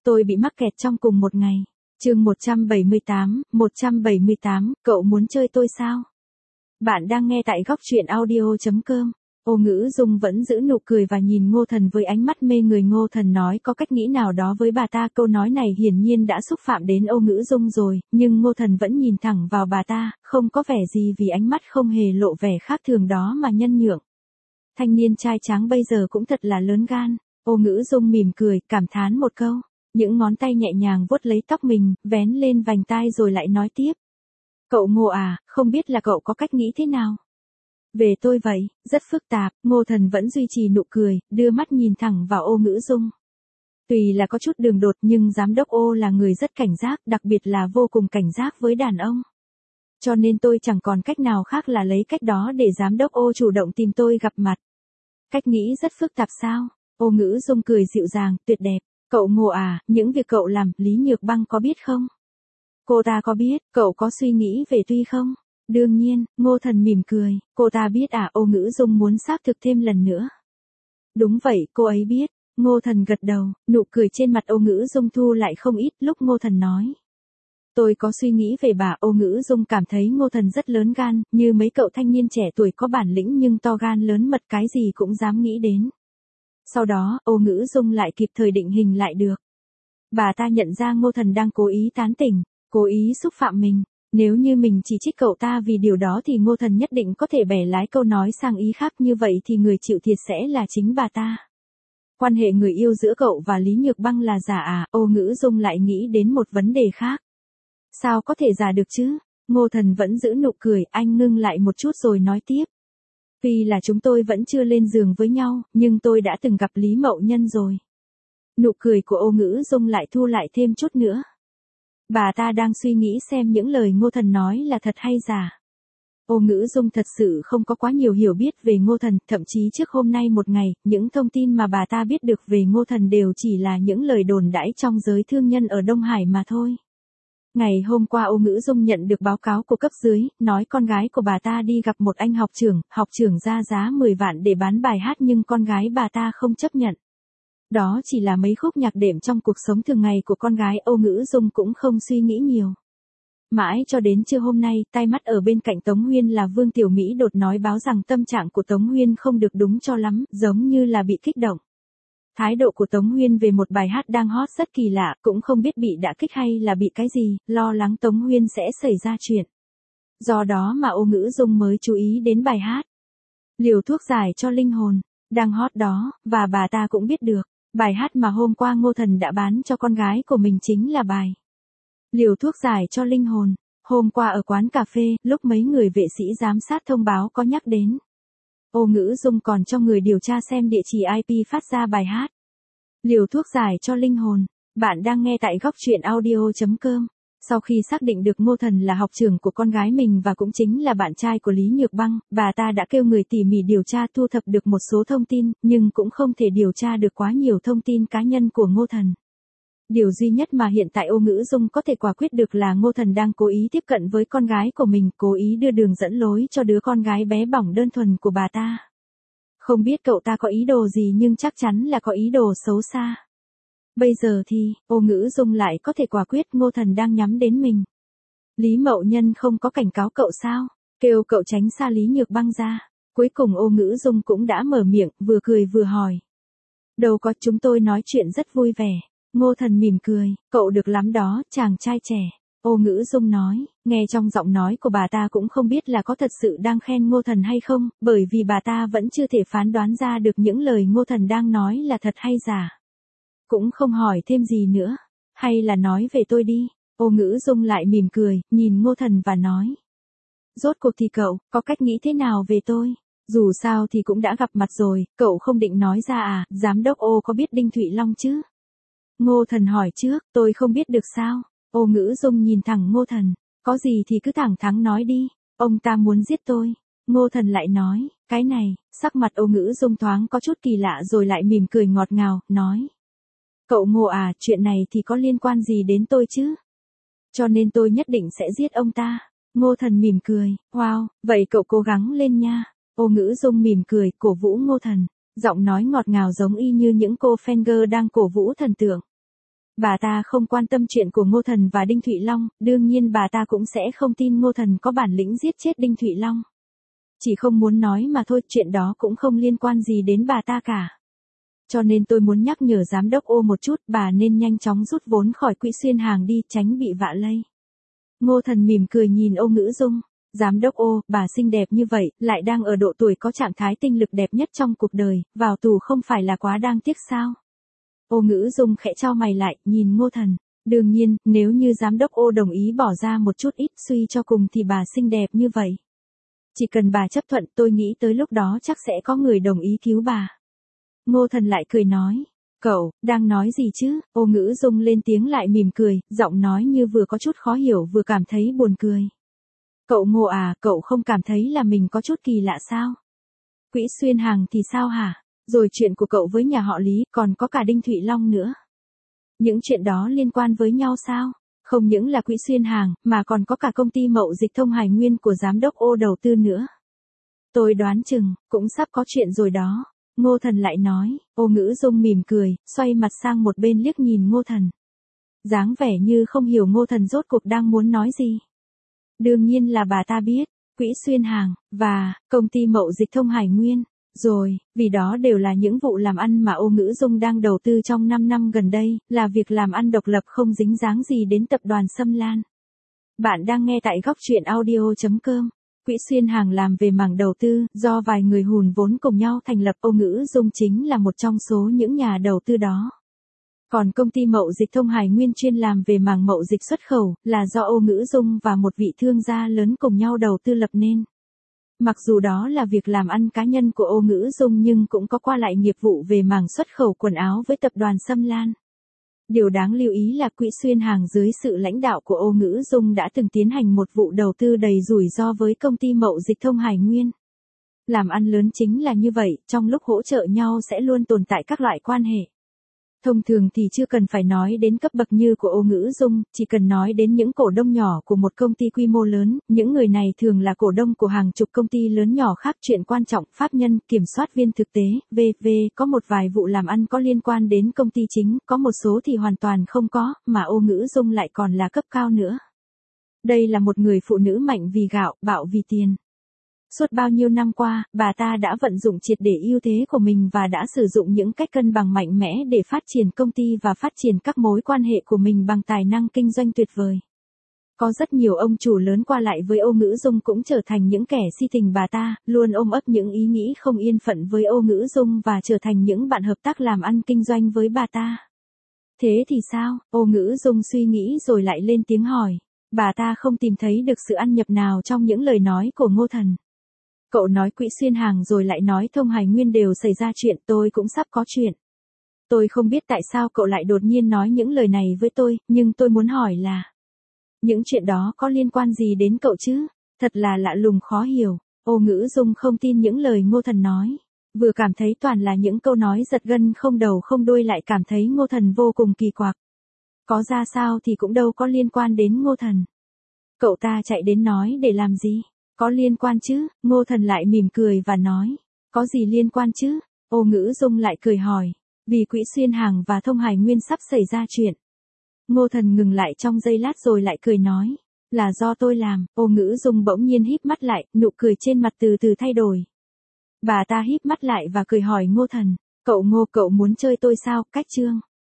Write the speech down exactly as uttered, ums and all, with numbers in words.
tôi bị mắc kẹt trong cùng một ngày. Chương một trăm bảy mươi tám, một trăm bảy mươi tám, cậu muốn chơi tôi sao? Bạn đang nghe tại góc truyện audio chấm com. Ô Ngữ Dung vẫn giữ nụ cười và nhìn Ngô Thần với ánh mắt mê người. Ngô Thần nói có cách nghĩ nào đó với bà ta. Câu nói này hiển nhiên đã xúc phạm đến Ô Ngữ Dung rồi, nhưng Ngô Thần vẫn nhìn thẳng vào bà ta, không có vẻ gì vì ánh mắt không hề lộ vẻ khác thường đó mà nhân nhượng. Thanh niên trai tráng bây giờ cũng thật là lớn gan. Ô Ngữ Dung mỉm cười, cảm thán một câu. Những ngón tay nhẹ nhàng vuốt lấy tóc mình, vén lên vành tai rồi lại nói tiếp. Cậu Ngô à, không biết là cậu có cách nghĩ thế nào? Về tôi vậy, rất phức tạp. Ngô Thần vẫn duy trì nụ cười, đưa mắt nhìn thẳng vào Ô Ngữ Dung. Tuy là có chút đường đột nhưng giám đốc Ô là người rất cảnh giác, đặc biệt là vô cùng cảnh giác với đàn ông. Cho nên tôi chẳng còn cách nào khác là lấy cách đó để giám đốc Ô chủ động tìm tôi gặp mặt. Cách nghĩ rất phức tạp sao? Ô Ngữ Dung cười dịu dàng, tuyệt đẹp. Cậu Ngô à, những việc cậu làm, Lý Nhược Băng có biết không? Cô ta có biết, cậu có suy nghĩ về Tuy không? Đương nhiên, Ngô Thần mỉm cười, cô ta biết à? Ô Ngữ Dung muốn xác thực thêm lần nữa. Đúng vậy, cô ấy biết. Ngô Thần gật đầu, nụ cười trên mặt Ô Ngữ Dung thu lại không ít lúc Ngô Thần nói. Tôi có suy nghĩ về bà. Ô Ngữ Dung cảm thấy Ngô Thần rất lớn gan, như mấy cậu thanh niên trẻ tuổi có bản lĩnh nhưng to gan lớn mật cái gì cũng dám nghĩ đến. Sau đó, Ô Ngữ Dung lại kịp thời định hình lại được. Bà ta nhận ra Ngô Thần đang cố ý tán tỉnh, cố ý xúc phạm mình. Nếu như mình chỉ trích cậu ta vì điều đó thì Ngô Thần nhất định có thể bẻ lái câu nói sang ý khác, như vậy thì người chịu thiệt sẽ là chính bà ta. Quan hệ người yêu giữa cậu và Lý Nhược Băng là giả à? Ô Ngữ Dung lại nghĩ đến một vấn đề khác. Sao có thể giả được chứ? Ngô Thần vẫn giữ nụ cười, anh ngưng lại một chút rồi nói tiếp. Vì là chúng tôi vẫn chưa lên giường với nhau, nhưng tôi đã từng gặp Lý Mậu Nhân rồi. Nụ cười của Ô Ngữ Dung lại thu lại thêm chút nữa. Bà ta đang suy nghĩ xem những lời Ngô Thần nói là thật hay giả. Ô Ngữ Dung thật sự không có quá nhiều hiểu biết về Ngô Thần, thậm chí trước hôm nay một ngày, những thông tin mà bà ta biết được về Ngô Thần đều chỉ là những lời đồn đãi trong giới thương nhân ở Đông Hải mà thôi. Ngày hôm qua Ô Ngữ Dung nhận được báo cáo của cấp dưới, nói con gái của bà ta đi gặp một anh học trưởng, học trưởng ra giá mười vạn để bán bài hát nhưng con gái bà ta không chấp nhận. Đó chỉ là mấy khúc nhạc đệm trong cuộc sống thường ngày của con gái. Ô Ngữ Dung cũng không suy nghĩ nhiều. Mãi cho đến trưa hôm nay, tai mắt ở bên cạnh Tống Huyên là Vương Tiểu Mỹ đột nói báo rằng tâm trạng của Tống Huyên không được đúng cho lắm, giống như là bị kích động. Thái độ của Tống Huyên về một bài hát đang hot rất kỳ lạ, cũng không biết bị đả kích hay là bị cái gì, lo lắng Tống Huyên sẽ xảy ra chuyện. Do đó mà Ô Ngữ Dung mới chú ý đến bài hát. Liều thuốc giải cho linh hồn, đang hot đó, và bà ta cũng biết được, bài hát mà hôm qua Ngô Thần đã bán cho con gái của mình chính là bài Liều thuốc giải cho linh hồn. Hôm qua ở quán cà phê, lúc mấy người vệ sĩ giám sát thông báo có nhắc đến. Ô Ngữ Dung còn cho người điều tra xem địa chỉ i pê phát ra bài hát Liều thuốc giải cho linh hồn. Bạn đang nghe tại góc truyện audio chấm com. Sau khi xác định được Ngô Thần là học trưởng của con gái mình và cũng chính là bạn trai của Lý Nhược Băng, bà ta đã kêu người tỉ mỉ điều tra thu thập được một số thông tin, nhưng cũng không thể điều tra được quá nhiều thông tin cá nhân của Ngô Thần. Điều duy nhất mà hiện tại Ô Ngữ Dung có thể quả quyết được là Ngô Thần đang cố ý tiếp cận với con gái của mình, cố ý đưa đường dẫn lối cho đứa con gái bé bỏng đơn thuần của bà ta. Không biết cậu ta có ý đồ gì nhưng chắc chắn là có ý đồ xấu xa. Bây giờ thì, Ô Ngữ Dung lại có thể quả quyết Ngô Thần đang nhắm đến mình. Lý Mậu Nhân không có cảnh cáo cậu sao? Kêu cậu tránh xa Lý Nhược Băng ra. Cuối cùng Ô Ngữ Dung cũng đã mở miệng, vừa cười vừa hỏi. Đâu có, chúng tôi nói chuyện rất vui vẻ. Ngô Thần mỉm cười, cậu được lắm đó, chàng trai trẻ. Ô Ngữ Dung nói, nghe trong giọng nói của bà ta cũng không biết là có thật sự đang khen Ngô Thần hay không, bởi vì bà ta vẫn chưa thể phán đoán ra được những lời Ngô Thần đang nói là thật hay giả. Cũng không hỏi thêm gì nữa, hay là nói về tôi đi. Ô Ngữ Dung lại mỉm cười, nhìn Ngô Thần và nói. Rốt cuộc thì cậu, có cách nghĩ thế nào về tôi? Dù sao thì cũng đã gặp mặt rồi, cậu không định nói ra à? Giám đốc Ô có biết Đinh Thụy Long chứ? Ngô Thần hỏi trước, tôi không biết được sao? Ô Ngữ Dung nhìn thẳng Ngô Thần, có gì thì cứ thẳng thắn nói đi, ông ta muốn giết tôi. Ngô Thần lại nói, cái này, sắc mặt Ô Ngữ Dung thoáng có chút kỳ lạ rồi lại mỉm cười ngọt ngào, nói. Cậu Ngô à, chuyện này thì có liên quan gì đến tôi chứ? Cho nên tôi nhất định sẽ giết ông ta. Ngô Thần mỉm cười, wow, vậy cậu cố gắng lên nha. Ô Ngữ Dung mỉm cười, cổ vũ Ngô Thần. Giọng nói ngọt ngào giống y như những cô fan girl đang cổ vũ thần tượng. Bà ta không quan tâm chuyện của Ngô Thần và Đinh Thụy Long, đương nhiên bà ta cũng sẽ không tin Ngô Thần có bản lĩnh giết chết Đinh Thụy Long. Chỉ không muốn nói mà thôi, chuyện đó cũng không liên quan gì đến bà ta cả. Cho nên tôi muốn nhắc nhở giám đốc Ô một chút, bà nên nhanh chóng rút vốn khỏi quỹ xuyên hàng đi, tránh bị vạ lây. Ngô Thần mỉm cười nhìn Ô Ngữ Dung. Giám đốc Ô, bà xinh đẹp như vậy, lại đang ở độ tuổi có trạng thái tinh lực đẹp nhất trong cuộc đời, vào tù không phải là quá đáng tiếc sao? Ô Ngữ Dung khẽ chau mày lại, nhìn Ngô Thần. Đương nhiên, nếu như giám đốc Ô đồng ý bỏ ra một chút ít, suy cho cùng thì bà xinh đẹp như vậy. Chỉ cần bà chấp thuận, tôi nghĩ tới lúc đó chắc sẽ có người đồng ý cứu bà. Ngô Thần lại cười nói. Cậu, đang nói gì chứ? Ô Ngữ Dung lên tiếng lại mỉm cười, giọng nói như vừa có chút khó hiểu vừa cảm thấy buồn cười. Cậu Ngô à, cậu không cảm thấy là mình có chút kỳ lạ sao? Quỹ xuyên hàng thì sao hả? Rồi chuyện của cậu với nhà họ Lý, còn có cả Đinh Thụy Long nữa. Những chuyện đó liên quan với nhau sao? Không những là quỹ xuyên hàng, mà còn có cả công ty mậu dịch Thông Hải Nguyên của giám đốc Ô đầu tư nữa. Tôi đoán chừng, cũng sắp có chuyện rồi đó. Ngô Thần lại nói. Ô Ngữ Dung mỉm cười, xoay mặt sang một bên liếc nhìn Ngô Thần. Dáng vẻ như không hiểu Ngô Thần rốt cuộc đang muốn nói gì. Đương nhiên là bà ta biết, quỹ xuyên hàng, và công ty mậu dịch Thông Hải Nguyên. Rồi, vì đó đều là những vụ làm ăn mà Ô Ngữ Dung đang đầu tư trong năm năm gần đây, là việc làm ăn độc lập không dính dáng gì đến tập đoàn Sâm Lan. Bạn đang nghe tại góc truyện audio chấm com. Quỹ xuyên hàng làm về mảng đầu tư, do vài người hùn vốn cùng nhau thành lập, Ô Ngữ Dung chính là một trong số những nhà đầu tư đó. Còn công ty mậu dịch Thông Hải Nguyên chuyên làm về mảng mậu dịch xuất khẩu, là do Ô Ngữ Dung và một vị thương gia lớn cùng nhau đầu tư lập nên. Mặc dù đó là việc làm ăn cá nhân của Ô Ngữ Dung nhưng cũng có qua lại nghiệp vụ về mảng xuất khẩu quần áo với tập đoàn Sâm Lan. Điều đáng lưu ý là quỹ xuyên hàng dưới sự lãnh đạo của Ô Ngữ Dung đã từng tiến hành một vụ đầu tư đầy rủi ro với công ty mậu dịch Thông Hải Nguyên. Làm ăn lớn chính là như vậy, trong lúc hỗ trợ nhau sẽ luôn tồn tại các loại quan hệ. Thông thường thì chưa cần phải nói đến cấp bậc như của Ô Ngữ Dung, chỉ cần nói đến những cổ đông nhỏ của một công ty quy mô lớn, những người này thường là cổ đông của hàng chục công ty lớn nhỏ khác. Chuyện quan trọng, pháp nhân, kiểm soát viên thực tế, vân vân có một vài vụ làm ăn có liên quan đến công ty chính, có một số thì hoàn toàn không có, mà Ô Ngữ Dung lại còn là cấp cao nữa. Đây là một người phụ nữ mạnh vì gạo, bạo vì tiền. Suốt bao nhiêu năm qua, bà ta đã vận dụng triệt để ưu thế của mình và đã sử dụng những cách cân bằng mạnh mẽ để phát triển công ty và phát triển các mối quan hệ của mình bằng tài năng kinh doanh tuyệt vời. Có rất nhiều ông chủ lớn qua lại với Ô Ngữ Dung cũng trở thành những kẻ si tình bà ta, luôn ôm ấp những ý nghĩ không yên phận với Ô Ngữ Dung và trở thành những bạn hợp tác làm ăn kinh doanh với bà ta. Thế thì sao? Ô Ngữ Dung suy nghĩ rồi lại lên tiếng hỏi. Bà ta không tìm thấy được sự ăn nhập nào trong những lời nói của Ngô Thần. Cậu nói quỹ xuyên hàng rồi lại nói Thông Hải Nguyên đều xảy ra chuyện, tôi cũng sắp có chuyện. Tôi không biết tại sao cậu lại đột nhiên nói những lời này với tôi, nhưng tôi muốn hỏi là, những chuyện đó có liên quan gì đến cậu chứ? Thật là lạ lùng khó hiểu. Ô Ngữ Dung không tin những lời Ngô Thần nói. Vừa cảm thấy toàn là những câu nói giật gân không đầu không đuôi, lại cảm thấy Ngô Thần vô cùng kỳ quặc. Có ra sao thì cũng đâu có liên quan đến Ngô Thần. Cậu ta chạy đến nói để làm gì? Có liên quan chứ? Ngô Thần lại mỉm cười và nói. Có gì liên quan chứ? Ô Ngữ Dung lại cười hỏi. Vì quỹ xuyên hàng và Thông Hải Nguyên sắp xảy ra chuyện. Ngô Thần ngừng lại trong giây lát rồi lại cười nói. Là do tôi làm. Ô Ngữ Dung bỗng nhiên híp mắt lại, nụ cười trên mặt từ từ thay đổi. Bà ta híp mắt lại và cười hỏi Ngô Thần. Cậu Ngô, cậu muốn chơi tôi sao? Cách chương.